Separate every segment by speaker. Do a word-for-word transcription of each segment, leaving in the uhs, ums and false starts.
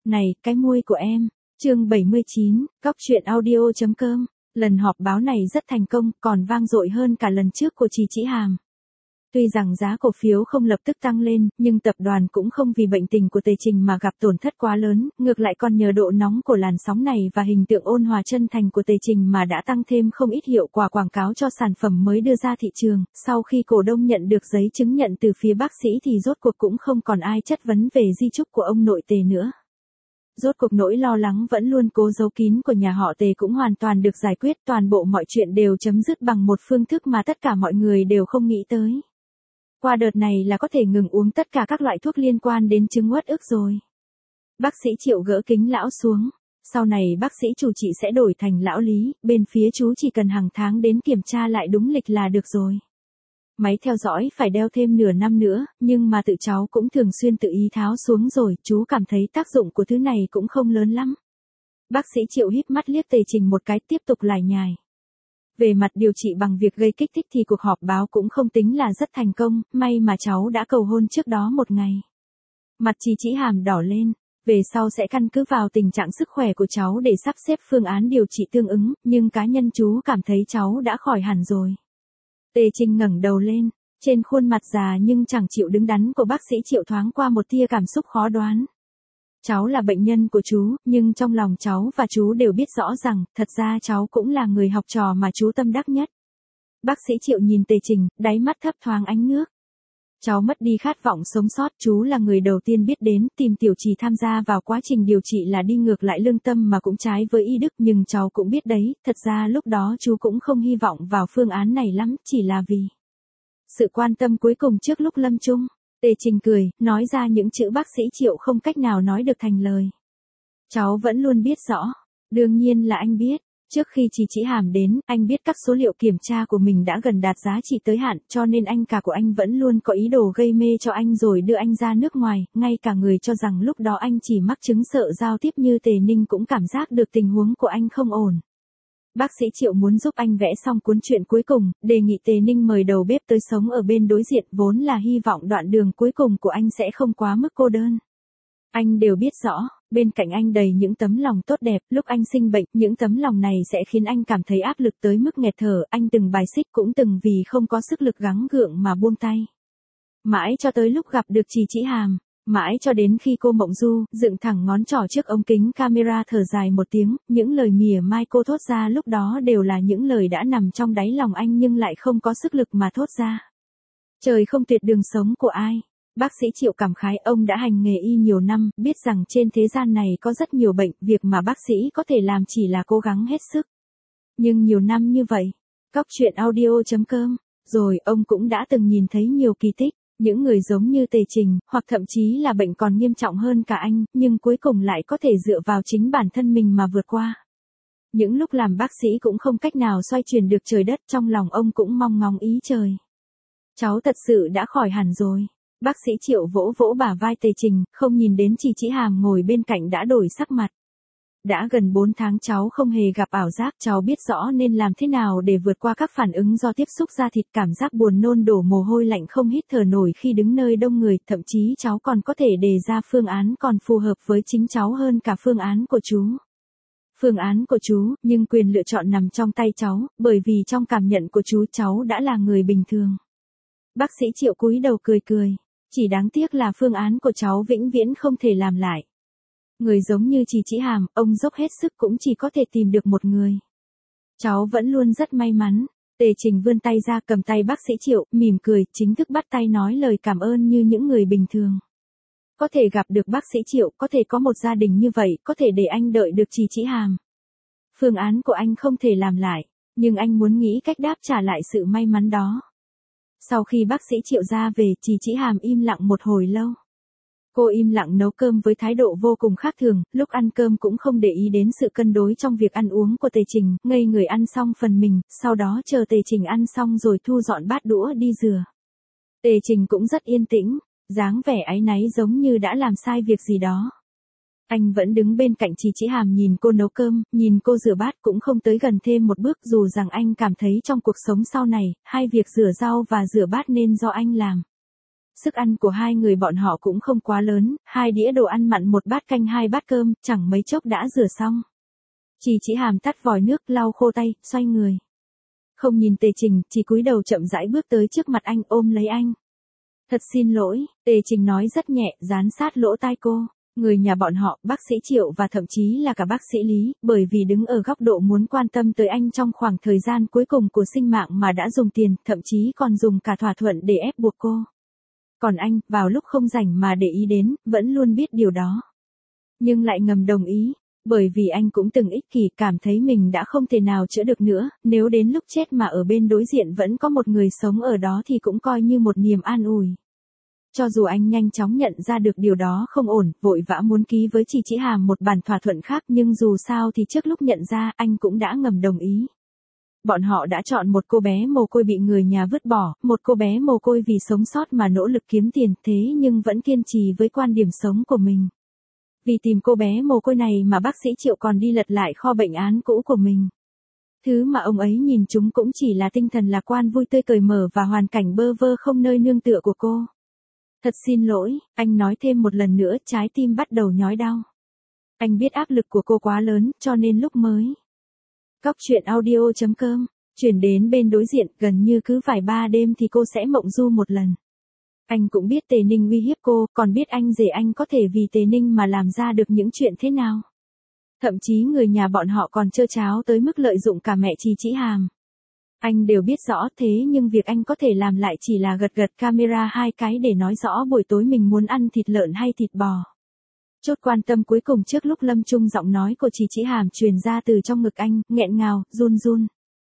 Speaker 1: Này, cái môi của em. Chương bảy mươi chín, Cóc truyện audio chấm com. Lần họp báo này rất thành công, còn vang dội hơn cả lần trước của Trì Chỉ Hàm. Tuy rằng giá cổ phiếu không lập tức tăng lên, nhưng tập đoàn cũng không vì bệnh tình của Tề Trình mà gặp tổn thất quá lớn, ngược lại còn nhờ độ nóng của làn sóng này và hình tượng ôn hòa chân thành của Tề Trình mà đã tăng thêm không ít hiệu quả quảng cáo cho sản phẩm mới đưa ra thị trường. Sau khi cổ đông nhận được giấy chứng nhận từ phía bác sĩ thì rốt cuộc cũng không còn ai chất vấn về di chúc của ông nội Tề nữa. Rốt cuộc nỗi lo lắng vẫn luôn cố giấu kín của nhà họ Tề cũng hoàn toàn được giải quyết, toàn bộ mọi chuyện đều chấm dứt bằng một phương thức mà tất cả mọi người đều không nghĩ tới. Qua đợt này là có thể ngừng uống tất cả các loại thuốc liên quan đến chứng uất ức rồi. Bác sĩ Triệu gỡ kính lão xuống. Sau này bác sĩ chủ trị sẽ đổi thành lão Lý, bên phía chú chỉ cần hàng tháng đến kiểm tra lại đúng lịch là được rồi. Máy theo dõi phải đeo thêm nửa năm nữa, nhưng mà tự cháu cũng thường xuyên tự ý tháo xuống rồi, chú cảm thấy tác dụng của thứ này cũng không lớn lắm. Bác sĩ Triệu híp mắt liếc Tề Trình một cái tiếp tục lải nhải. Về mặt điều trị bằng việc gây kích thích thì cuộc họp báo cũng không tính là rất thành công, may mà cháu đã cầu hôn trước đó một ngày. Mặt Trì Chỉ Hàm đỏ lên, về sau sẽ căn cứ vào tình trạng sức khỏe của cháu để sắp xếp phương án điều trị tương ứng, nhưng cá nhân chú cảm thấy cháu đã khỏi hẳn rồi. Tề Trình ngẩng đầu lên, trên khuôn mặt già nhưng chẳng chịu đứng đắn của bác sĩ Triệu thoáng qua một tia cảm xúc khó đoán. Cháu là bệnh nhân của chú, nhưng trong lòng cháu và chú đều biết rõ rằng, thật ra cháu cũng là người học trò mà chú tâm đắc nhất. Bác sĩ Triệu nhìn Tề Trình, đáy mắt thấp thoáng ánh nước. Cháu mất đi khát vọng sống sót, chú là người đầu tiên biết đến, tìm Tiểu Trì tham gia vào quá trình điều trị là đi ngược lại lương tâm mà cũng trái với y đức, nhưng cháu cũng biết đấy, thật ra lúc đó chú cũng không hy vọng vào phương án này lắm, chỉ là vì sự quan tâm cuối cùng trước lúc lâm chung. Tề Trình cười, nói ra những chữ bác sĩ Triệu không cách nào nói được thành lời. Cháu vẫn luôn biết rõ. Đương nhiên là anh biết. Trước khi Trì Chỉ Hàm đến, anh biết các số liệu kiểm tra của mình đã gần đạt giá trị tới hạn, cho nên anh cả của anh vẫn luôn có ý đồ gây mê cho anh rồi đưa anh ra nước ngoài, ngay cả người cho rằng lúc đó anh chỉ mắc chứng sợ giao tiếp như Tề Ninh cũng cảm giác được tình huống của anh không ổn. Bác sĩ Triệu muốn giúp anh vẽ xong cuốn truyện cuối cùng, đề nghị Tề Ninh mời đầu bếp tới sống ở bên đối diện, vốn là hy vọng đoạn đường cuối cùng của anh sẽ không quá mức cô đơn. Anh đều biết rõ, bên cạnh anh đầy những tấm lòng tốt đẹp, lúc anh sinh bệnh, những tấm lòng này sẽ khiến anh cảm thấy áp lực tới mức nghẹt thở, anh từng bài xích cũng từng vì không có sức lực gắng gượng mà buông tay. Mãi cho tới lúc gặp được Trì Chỉ Hàm. Mãi cho đến khi cô Mộng Du, dựng thẳng ngón trỏ trước ống kính camera thở dài một tiếng, những lời mỉa mai cô thốt ra lúc đó đều là những lời đã nằm trong đáy lòng anh nhưng lại không có sức lực mà thốt ra. Trời không tuyệt đường sống của ai. Bác sĩ Triệu cảm khái, ông đã hành nghề y nhiều năm, biết rằng trên thế gian này có rất nhiều bệnh, việc mà bác sĩ có thể làm chỉ là cố gắng hết sức. Nhưng nhiều năm như vậy, Cóc truyện audio chấm com, rồi ông cũng đã từng nhìn thấy nhiều kỳ tích. Những người giống như Tề Trình, hoặc thậm chí là bệnh còn nghiêm trọng hơn cả anh, nhưng cuối cùng lại có thể dựa vào chính bản thân mình mà vượt qua. Những lúc làm bác sĩ cũng không cách nào xoay chuyển được trời đất, trong lòng ông cũng mong ngóng ý trời. Cháu thật sự đã khỏi hẳn rồi. Bác sĩ Triệu vỗ vỗ bả vai Tề Trình, không nhìn đến Trì Chỉ Hàm ngồi bên cạnh đã đổi sắc mặt. Đã gần bốn tháng cháu không hề gặp ảo giác, cháu biết rõ nên làm thế nào để vượt qua các phản ứng do tiếp xúc da thịt, cảm giác buồn nôn, đổ mồ hôi lạnh, không hít thở nổi khi đứng nơi đông người, thậm chí cháu còn có thể đề ra phương án còn phù hợp với chính cháu hơn cả phương án của chú. Phương án của chú, nhưng quyền lựa chọn nằm trong tay cháu, bởi vì trong cảm nhận của chú cháu đã là người bình thường. Bác sĩ Triệu cúi đầu cười cười, chỉ đáng tiếc là phương án của cháu vĩnh viễn không thể làm lại. Người giống như Trì Chỉ Hàm, ông dốc hết sức cũng chỉ có thể tìm được một người. Cháu vẫn luôn rất may mắn. Tề Trình vươn tay ra cầm tay bác sĩ Triệu, mỉm cười, chính thức bắt tay nói lời cảm ơn như những người bình thường. Có thể gặp được bác sĩ Triệu, có thể có một gia đình như vậy, có thể để anh đợi được Trì Chỉ Hàm. Phương án của anh không thể làm lại, nhưng anh muốn nghĩ cách đáp trả lại sự may mắn đó. Sau khi bác sĩ Triệu ra về, Trì Chỉ Hàm im lặng một hồi lâu. Cô im lặng nấu cơm với thái độ vô cùng khác thường, lúc ăn cơm cũng không để ý đến sự cân đối trong việc ăn uống của Tề Trình, ngây người ăn xong phần mình, sau đó chờ Tề Trình ăn xong rồi thu dọn bát đũa đi rửa. Tề Trình cũng rất yên tĩnh, dáng vẻ áy náy giống như đã làm sai việc gì đó. Anh vẫn đứng bên cạnh Trì Chỉ Hàm nhìn cô nấu cơm, nhìn cô rửa bát, cũng không tới gần thêm một bước, dù rằng anh cảm thấy trong cuộc sống sau này, hai việc rửa rau và rửa bát nên do anh làm. sức ăn của hai người bọn họ cũng không quá lớn, hai đĩa đồ ăn mặn một bát canh hai bát cơm, chẳng mấy chốc đã rửa xong. Trì Chỉ Hàm tắt vòi nước, lau khô tay, xoay người. Không nhìn Tề Trình, chỉ cúi đầu chậm rãi bước tới trước mặt anh, ôm lấy anh. Thật xin lỗi, Tề Trình nói rất nhẹ, dán sát lỗ tai cô. Người nhà bọn họ, bác sĩ Triệu và thậm chí là cả bác sĩ Lý, bởi vì đứng ở góc độ muốn quan tâm tới anh trong khoảng thời gian cuối cùng của sinh mạng mà đã dùng tiền, thậm chí còn dùng cả thỏa thuận để ép buộc cô. Còn anh, vào lúc không rảnh mà để ý đến, vẫn luôn biết điều đó. Nhưng lại ngầm đồng ý, bởi vì anh cũng từng ích kỷ, cảm thấy mình đã không thể nào chữa được nữa, nếu đến lúc chết mà ở bên đối diện vẫn có một người sống ở đó thì cũng coi như một niềm an ủi. Cho dù anh nhanh chóng nhận ra được điều đó không ổn, vội vã muốn ký với Trì Chỉ Hàm một bản thỏa thuận khác, nhưng dù sao thì trước lúc nhận ra, anh cũng đã ngầm đồng ý. Bọn họ đã chọn một cô bé mồ côi bị người nhà vứt bỏ, một cô bé mồ côi vì sống sót mà nỗ lực kiếm tiền, thế nhưng vẫn kiên trì với quan điểm sống của mình. Vì tìm cô bé mồ côi này mà bác sĩ Triệu còn đi lật lại kho bệnh án cũ của mình. Thứ mà ông ấy nhìn chúng cũng chỉ là tinh thần lạc quan vui tươi cởi mở và hoàn cảnh bơ vơ không nơi nương tựa của cô. Thật xin lỗi, anh nói thêm một lần nữa, trái tim bắt đầu nhói đau. Anh biết áp lực của cô quá lớn, cho nên lúc mới. Cóc truyện audio chấm com, chuyển đến bên đối diện, gần như cứ vài ba đêm thì cô sẽ mộng du một lần. Anh cũng biết Tề Ninh uy hiếp cô, còn biết anh rể anh có thể vì Tề Ninh mà làm ra được những chuyện thế nào. Thậm chí người nhà bọn họ còn trơ tráo tới mức lợi dụng cả mẹ Trì Chỉ Hàm. Anh đều biết rõ, thế nhưng việc anh có thể làm lại chỉ là gật gật camera hai cái để nói rõ buổi tối mình muốn ăn thịt lợn hay thịt bò. Chốt quan tâm cuối cùng trước lúc lâm chung giọng nói của Trì Chỉ Hàm truyền ra từ trong ngực anh, nghẹn ngào, run run.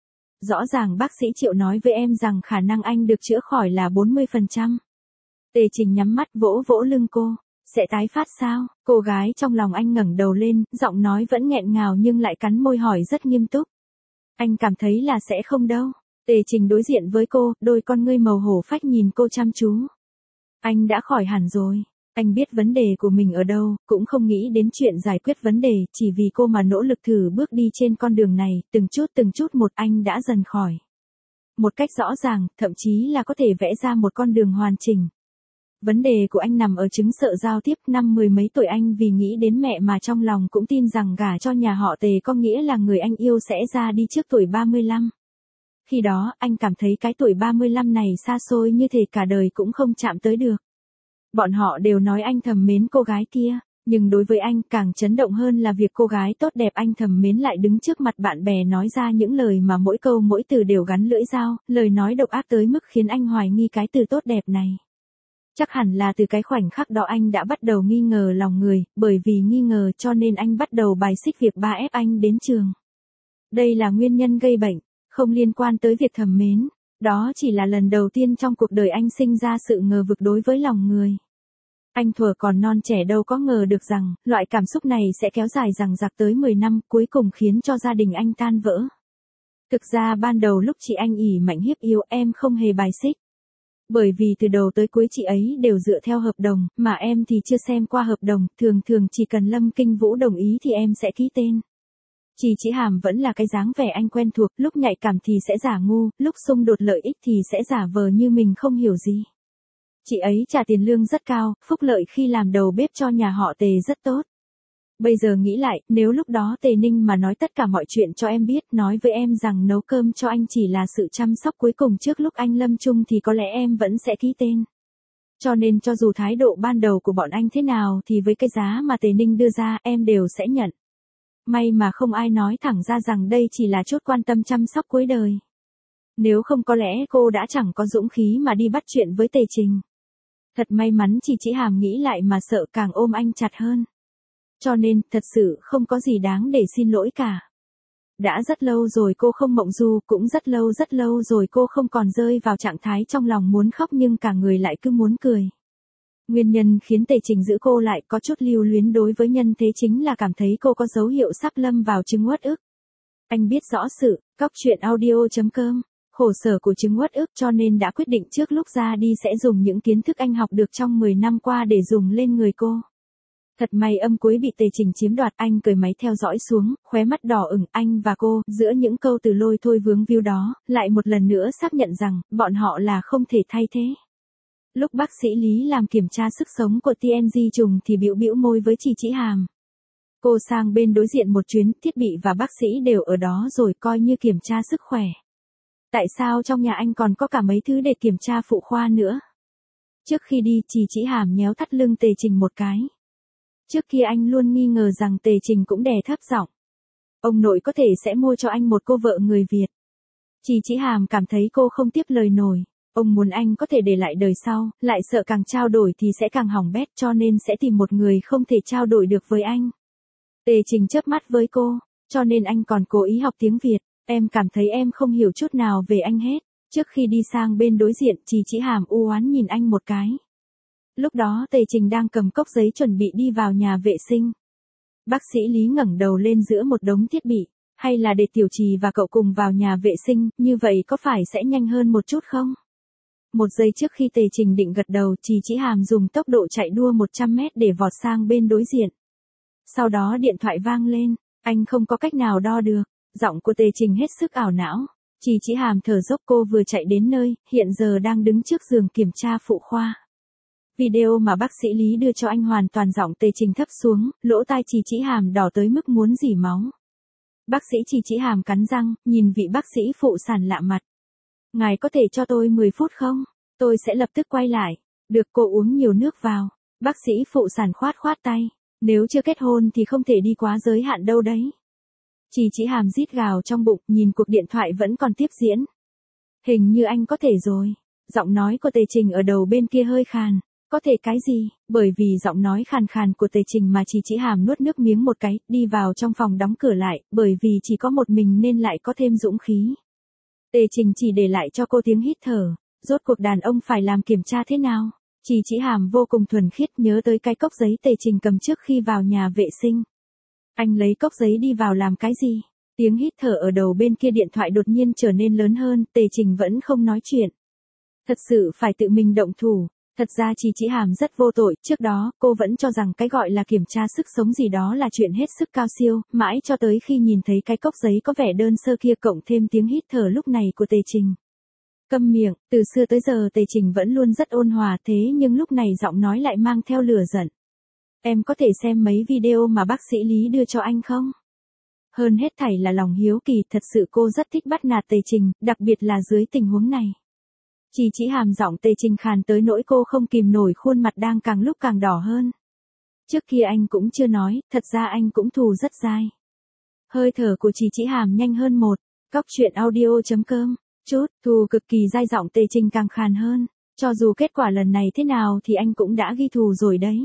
Speaker 1: Rõ ràng bác sĩ Triệu nói với em rằng khả năng anh được chữa khỏi là bốn mươi phần trăm. Tề Trình nhắm mắt vỗ vỗ lưng cô. Sẽ tái phát sao? Cô gái trong lòng anh ngẩng đầu lên, giọng nói vẫn nghẹn ngào nhưng lại cắn môi hỏi rất nghiêm túc. Anh cảm thấy là sẽ không đâu. Tề Trình đối diện với cô, đôi con ngươi màu hổ phách nhìn cô chăm chú. Anh đã khỏi hẳn rồi. Anh biết vấn đề của mình ở đâu, cũng không nghĩ đến chuyện giải quyết vấn đề, chỉ vì cô mà nỗ lực thử bước đi trên con đường này, từng chút từng chút một anh đã dần khỏi. Một cách rõ ràng, thậm chí là có thể vẽ ra một con đường hoàn chỉnh. Vấn đề của anh nằm ở chứng sợ giao tiếp, năm mười mấy tuổi anh vì nghĩ đến mẹ mà trong lòng cũng tin rằng gả cho nhà họ Tề có nghĩa là người anh yêu sẽ ra đi trước tuổi ba mươi lăm. Khi đó, anh cảm thấy cái tuổi ba mươi lăm này xa xôi như thể cả đời cũng không chạm tới được. Bọn họ đều nói anh thầm mến cô gái kia, nhưng đối với anh càng chấn động hơn là việc cô gái tốt đẹp anh thầm mến lại đứng trước mặt bạn bè nói ra những lời mà mỗi câu mỗi từ đều gắn lưỡi dao, lời nói độc ác tới mức khiến anh hoài nghi cái từ tốt đẹp này. Chắc hẳn là từ cái khoảnh khắc đó anh đã bắt đầu nghi ngờ lòng người, bởi vì nghi ngờ cho nên anh bắt đầu bài xích việc ba ép anh đến trường. Đây là nguyên nhân gây bệnh, không liên quan tới việc thầm mến. Đó chỉ là lần đầu tiên trong cuộc đời anh sinh ra sự ngờ vực đối với lòng người. Anh thuở còn non trẻ đâu có ngờ được rằng, loại cảm xúc này sẽ kéo dài dằng dặc tới mười năm, cuối cùng khiến cho gia đình anh tan vỡ. Thực ra ban đầu lúc chị anh ỉ mạnh hiếp yêu em không hề bài xích. Bởi vì từ đầu tới cuối chị ấy đều dựa theo hợp đồng, mà em thì chưa xem qua hợp đồng, thường thường chỉ cần Lâm Kinh Vũ đồng ý thì em sẽ ký tên. Trì Chỉ Hàm vẫn là cái dáng vẻ anh quen thuộc, lúc nhạy cảm thì sẽ giả ngu, lúc xung đột lợi ích thì sẽ giả vờ như mình không hiểu gì. Chị ấy trả tiền lương rất cao, phúc lợi khi làm đầu bếp cho nhà họ Tề rất tốt. Bây giờ nghĩ lại, nếu lúc đó Tề Ninh mà nói tất cả mọi chuyện cho em biết, nói với em rằng nấu cơm cho anh chỉ là sự chăm sóc cuối cùng trước lúc anh lâm chung thì có lẽ em vẫn sẽ ký tên. Cho nên cho dù thái độ ban đầu của bọn anh thế nào thì với cái giá mà Tề Ninh đưa ra em đều sẽ nhận. May mà không ai nói thẳng ra rằng đây chỉ là chút quan tâm chăm sóc cuối đời. Nếu không có lẽ cô đã chẳng có dũng khí mà đi bắt chuyện với Tề Trình. Thật may mắn Trì Chỉ Hàm nghĩ lại mà sợ càng ôm anh chặt hơn. Cho nên, thật sự không có gì đáng để xin lỗi cả. Đã rất lâu rồi cô không mộng du, cũng rất lâu rất lâu rồi cô không còn rơi vào trạng thái trong lòng muốn khóc nhưng cả người lại cứ muốn cười. Nguyên nhân khiến Tề Trình giữ cô lại có chút lưu luyến đối với nhân thế chính là cảm thấy cô có dấu hiệu sắp lâm vào chứng uất ức. Anh biết rõ sự, cóc truyện audio chấm com, khổ sở của chứng uất ức cho nên đã quyết định trước lúc ra đi sẽ dùng những kiến thức anh học được trong mười năm qua để dùng lên người cô. Thật may âm cuối bị Tề Trình chiếm đoạt, anh cởi máy theo dõi xuống, khóe mắt đỏ ửng, anh và cô, giữa những câu từ lôi thôi vướng víu đó, lại một lần nữa xác nhận rằng, bọn họ là không thể thay thế. Lúc bác sĩ Lý làm kiểm tra sức sống của tê en giê trùng thì bĩu bĩu môi với Trì Chỉ Hàm. Cô sang bên đối diện một chuyến, thiết bị và bác sĩ đều ở đó rồi, coi như kiểm tra sức khỏe. Tại sao trong nhà anh còn có cả mấy thứ để kiểm tra phụ khoa nữa? Trước khi đi, Trì Chỉ Hàm nhéo thắt lưng Tề Trình một cái. Trước kia anh luôn nghi ngờ rằng Tề Trình cũng đè thấp giọng. Ông nội có thể sẽ mua cho anh một cô vợ người Việt. Trì Chỉ Hàm cảm thấy cô không tiếp lời nổi. Ông muốn anh có thể để lại đời sau, lại sợ càng trao đổi thì sẽ càng hỏng bét, cho nên sẽ tìm một người không thể trao đổi được với anh. Tề Trình chớp mắt với cô, cho nên anh còn cố ý học tiếng Việt. Em cảm thấy em không hiểu chút nào về anh hết. Trước khi đi sang bên đối diện, Trì Chỉ Hàm u oán nhìn anh một cái. Lúc đó Tề Trình đang cầm cốc giấy chuẩn bị đi vào nhà vệ sinh. Bác sĩ Lý ngẩng đầu lên giữa một đống thiết bị. Hay là để Tiểu Trì và cậu cùng vào nhà vệ sinh, như vậy có phải sẽ nhanh hơn một chút không? Một giây trước khi Tề Trình định gật đầu, Trì Chỉ Hàm dùng tốc độ chạy đua một trăm mét để vọt sang bên đối diện. Sau đó điện thoại vang lên, anh không có cách nào đo được. Giọng của Tề Trình hết sức ảo não. Trì Chỉ Hàm thở dốc, cô vừa chạy đến nơi, hiện giờ đang đứng trước giường kiểm tra phụ khoa. Video mà bác sĩ Lý đưa cho anh hoàn toàn giọng Tề Trình thấp xuống, lỗ tai Trì Chỉ Hàm đỏ tới mức muốn rỉ máu. Bác sĩ Trì Chỉ Hàm cắn răng, nhìn vị bác sĩ phụ sản lạ mặt. Ngài có thể cho tôi mười phút không? Tôi sẽ lập tức quay lại. Được, cô uống nhiều nước vào. Bác sĩ phụ sản khoát khoát tay. Nếu chưa kết hôn thì không thể đi quá giới hạn đâu đấy. Trì Chỉ Hàm rít gào trong bụng, nhìn cuộc điện thoại vẫn còn tiếp diễn. Hình như anh có thể rồi. Giọng nói của Tề Trình ở đầu bên kia hơi khàn. Có thể cái gì? Bởi vì giọng nói khàn khàn của Tề Trình mà Trì Chỉ Hàm nuốt nước miếng một cái, đi vào trong phòng đóng cửa lại, bởi vì chỉ có một mình nên lại có thêm dũng khí. Tề Trình chỉ để lại cho cô tiếng hít thở. Rốt cuộc đàn ông phải làm kiểm tra thế nào? Trì Chỉ Hàm vô cùng thuần khiết nhớ tới cái cốc giấy Tề Trình cầm trước khi vào nhà vệ sinh. Anh lấy cốc giấy đi vào làm cái gì? Tiếng hít thở ở đầu bên kia điện thoại đột nhiên trở nên lớn hơn, Tề Trình vẫn không nói chuyện. Thật sự phải tự mình động thủ. Thật ra Trì Chỉ Hàm rất vô tội, trước đó, cô vẫn cho rằng cái gọi là kiểm tra sức sống gì đó là chuyện hết sức cao siêu, mãi cho tới khi nhìn thấy cái cốc giấy có vẻ đơn sơ kia cộng thêm tiếng hít thở lúc này của Tề Trình. Câm miệng, từ xưa tới giờ Tề Trình vẫn luôn rất ôn hòa thế nhưng lúc này giọng nói lại mang theo lửa giận. Em có thể xem mấy video mà bác sĩ Lý đưa cho anh không? Hơn hết thảy là lòng hiếu kỳ, thật sự cô rất thích bắt nạt Tề Trình, đặc biệt là dưới tình huống này. Trì Chỉ Hàm giọng Tề Trình khàn tới nỗi cô không kìm nổi, khuôn mặt đang càng lúc càng đỏ hơn. Trước kia anh cũng chưa nói, thật ra anh cũng thù rất dai. Hơi thở của Trì Chỉ Hàm nhanh hơn một. Cóc truyện audio chấm com. Chút, thù cực kỳ dai, giọng Tề Trình càng khàn hơn. Cho dù kết quả lần này thế nào thì anh cũng đã ghi thù rồi đấy.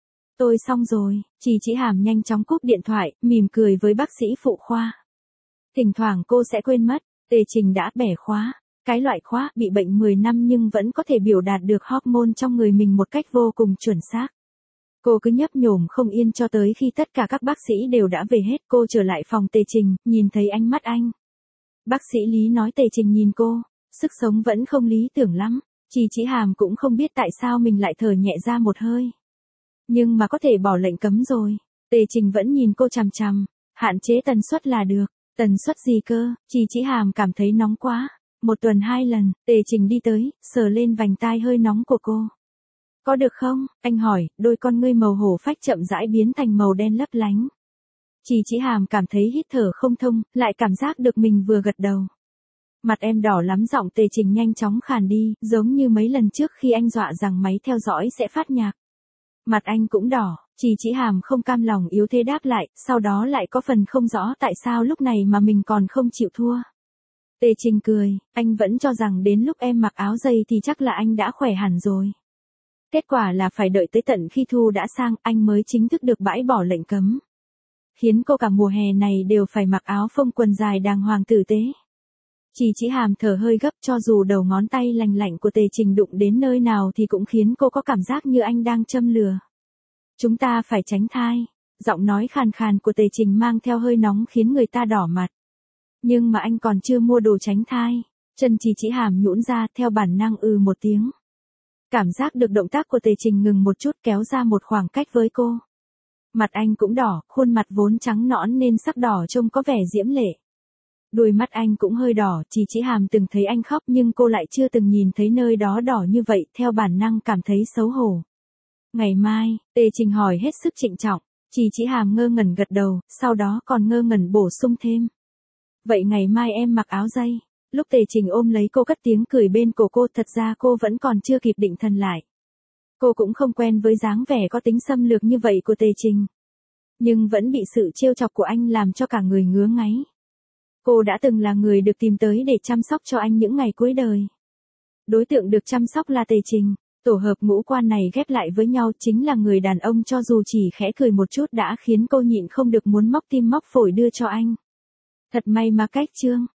Speaker 1: Tôi xong rồi. Trì Chỉ Hàm nhanh chóng cúp điện thoại, mỉm cười với bác sĩ phụ khoa. Thỉnh thoảng cô sẽ quên mất, Tề Trình đã bẻ khóa. Cái loại khóa bị bệnh mười năm nhưng vẫn có thể biểu đạt được hormone trong người mình một cách vô cùng chuẩn xác. Cô cứ nhấp nhổm không yên cho tới khi tất cả các bác sĩ đều đã về hết, cô trở lại phòng Tề Trình, nhìn thấy ánh mắt anh. Bác sĩ Lý nói Tề Trình nhìn cô, sức sống vẫn không lý tưởng lắm. Trì Chỉ Hàm cũng không biết tại sao mình lại thở nhẹ ra một hơi. Nhưng mà có thể bỏ lệnh cấm rồi. Tề Trình vẫn nhìn cô chằm chằm, hạn chế tần suất là được. Tần suất gì cơ? Trì Chỉ Hàm cảm thấy nóng quá. Một tuần hai lần, Tề Trình đi tới, sờ lên vành tai hơi nóng của cô. Có được không? Anh hỏi, đôi con ngươi màu hổ phách chậm rãi biến thành màu đen lấp lánh. Trì Chỉ Hàm cảm thấy hít thở không thông, lại cảm giác được mình vừa gật đầu. Mặt em đỏ lắm, giọng Tề Trình nhanh chóng khàn đi, giống như mấy lần trước khi anh dọa rằng máy theo dõi sẽ phát nhạc. Mặt anh cũng đỏ, Trì Chỉ Hàm không cam lòng yếu thế đáp lại, sau đó lại có phần không rõ tại sao lúc này mà mình còn không chịu thua. Tề Trình cười, anh vẫn cho rằng đến lúc em mặc áo dây thì chắc là anh đã khỏe hẳn rồi. Kết quả là phải đợi tới tận khi thu đã sang, anh mới chính thức được bãi bỏ lệnh cấm. Khiến cô cả mùa hè này đều phải mặc áo phông quần dài đàng hoàng tử tế. Trì Chỉ Hàm thở hơi gấp, cho dù đầu ngón tay lành lạnh của Tề Trình đụng đến nơi nào thì cũng khiến cô có cảm giác như anh đang châm lửa. Chúng ta phải tránh thai. Giọng nói khàn khàn của Tề Trình mang theo hơi nóng khiến người ta đỏ mặt. Nhưng mà anh còn chưa mua đồ tránh thai. Chân Trì Chỉ Hàm nhũn ra, theo bản năng ừ một tiếng. Cảm giác được động tác của Tề Trình ngừng một chút, kéo ra một khoảng cách với cô. Mặt anh cũng đỏ, khuôn mặt vốn trắng nõn nên sắc đỏ trông có vẻ diễm lệ. Đôi mắt anh cũng hơi đỏ, Trì Chỉ Hàm từng thấy anh khóc nhưng cô lại chưa từng nhìn thấy nơi đó đỏ như vậy, theo bản năng cảm thấy xấu hổ. Ngày mai, Tề Trình hỏi hết sức trịnh trọng. Trì Chỉ Hàm ngơ ngẩn gật đầu, sau đó còn ngơ ngẩn bổ sung thêm. Vậy ngày mai em mặc áo dây. Lúc Tề Trình ôm lấy cô cất tiếng cười bên cổ cô, thật ra cô vẫn còn chưa kịp định thần lại. Cô cũng không quen với dáng vẻ có tính xâm lược như vậy của Tề Trình. Nhưng vẫn bị sự trêu chọc của anh làm cho cả người ngứa ngáy. Cô đã từng là người được tìm tới để chăm sóc cho anh những ngày cuối đời. Đối tượng được chăm sóc là Tề Trình. Tổ hợp ngũ quan này ghép lại với nhau chính là người đàn ông cho dù chỉ khẽ cười một chút đã khiến cô nhịn không được muốn móc tim móc phổi đưa cho anh. Thật may mà cách Trương